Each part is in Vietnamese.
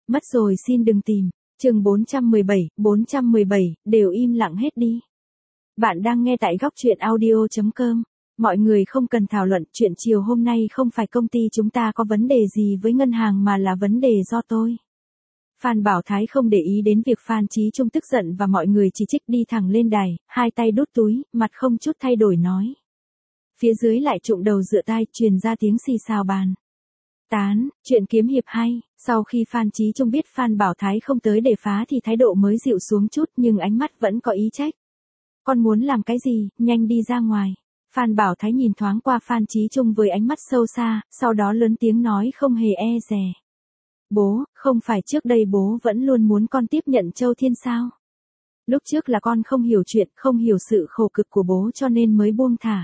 Mất rồi xin đừng tìm. Chương 417, đều im lặng hết đi. Bạn đang nghe tại góc truyện audio.com. Mọi người không cần thảo luận, chuyện chiều hôm nay không phải công ty chúng ta có vấn đề gì với ngân hàng mà là vấn đề do tôi. Phan Bảo Thái không để ý đến việc Phan Chí Trung tức giận và mọi người chỉ trích, đi thẳng lên đài, hai tay đút túi, mặt không chút thay đổi nói. Phía dưới lại trụng đầu dựa tai, truyền ra tiếng xì xào bàn tán, chuyện kiếm hiệp hay. Sau khi Phan Chí Trung biết Phan Bảo Thái không tới để phá thì thái độ mới dịu xuống chút, nhưng ánh mắt vẫn có ý trách. Con muốn làm cái gì, nhanh đi ra ngoài. Phan Bảo Thái nhìn thoáng qua Phan Chí Trung với ánh mắt sâu xa, sau đó lớn tiếng nói không hề e dè. Bố, không phải trước đây bố vẫn luôn muốn con tiếp nhận Châu Thiên sao? Lúc trước là con không hiểu chuyện, không hiểu sự khổ cực của bố cho nên mới buông thả.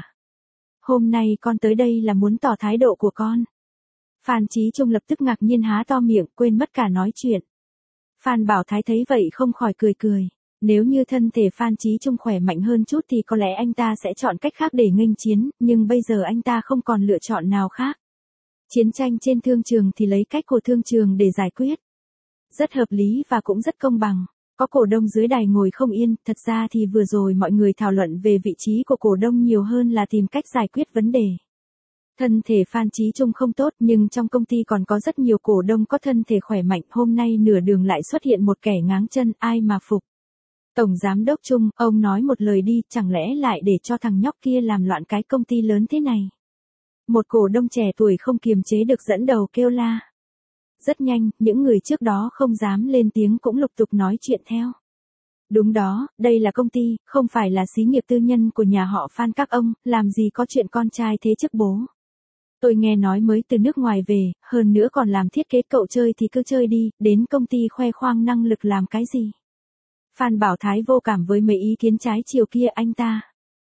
Hôm nay con tới đây là muốn tỏ thái độ của con. Phan Chí Trung lập tức ngạc nhiên há to miệng, quên mất cả nói chuyện. Phan Bảo Thái thấy vậy không khỏi cười cười. Nếu như thân thể Phan Chí Trung khỏe mạnh hơn chút thì có lẽ anh ta sẽ chọn cách khác để nghênh chiến, nhưng bây giờ anh ta không còn lựa chọn nào khác. Chiến tranh trên thương trường thì lấy cách của thương trường để giải quyết. Rất hợp lý và cũng rất công bằng. Có cổ đông dưới đài ngồi không yên, thật ra thì vừa rồi mọi người thảo luận về vị trí của cổ đông nhiều hơn là tìm cách giải quyết vấn đề. Thân thể Phan Chí Trung không tốt nhưng trong công ty còn có rất nhiều cổ đông có thân thể khỏe mạnh, hôm nay nửa đường lại xuất hiện một kẻ ngáng chân, ai mà phục. Tổng Giám đốc Trung, ông nói một lời đi, chẳng lẽ lại để cho thằng nhóc kia làm loạn cái công ty lớn thế này. Một cổ đông trẻ tuổi không kiềm chế được dẫn đầu kêu la. Rất nhanh, những người trước đó không dám lên tiếng cũng lục tục nói chuyện theo. Đúng đó, đây là công ty, không phải là xí nghiệp tư nhân của nhà họ Phan các ông, làm gì có chuyện con trai thế chức bố. Tôi nghe nói mới từ nước ngoài về, hơn nữa còn làm thiết kế, cậu chơi thì cứ chơi đi, đến công ty khoe khoang năng lực làm cái gì. Phan Bảo Thái vô cảm với mấy ý kiến trái chiều kia, anh ta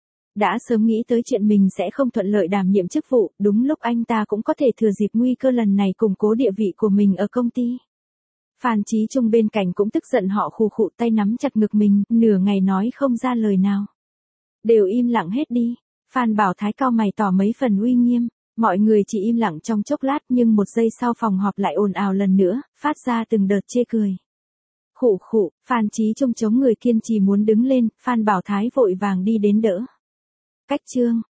đã sớm nghĩ tới chuyện mình sẽ không thuận lợi đảm nhiệm chức vụ, đúng lúc anh ta cũng có thể thừa dịp nguy cơ lần này củng cố địa vị của mình ở công ty. Phan Chí Trung bên cạnh cũng tức giận, họ khù khụ tay nắm chặt ngực mình, nửa ngày nói không ra lời nào. Đều im lặng hết đi. Phan Bảo Thái cau mày tỏ mấy phần uy nghiêm. Mọi người chỉ im lặng trong chốc lát nhưng một giây sau phòng họp lại ồn ào lần nữa, phát ra từng đợt chê cười. Khụ khụ, Phan Chí Trung chống người kiên trì muốn đứng lên, Phan Bảo Thái vội vàng đi đến đỡ. Cách chương.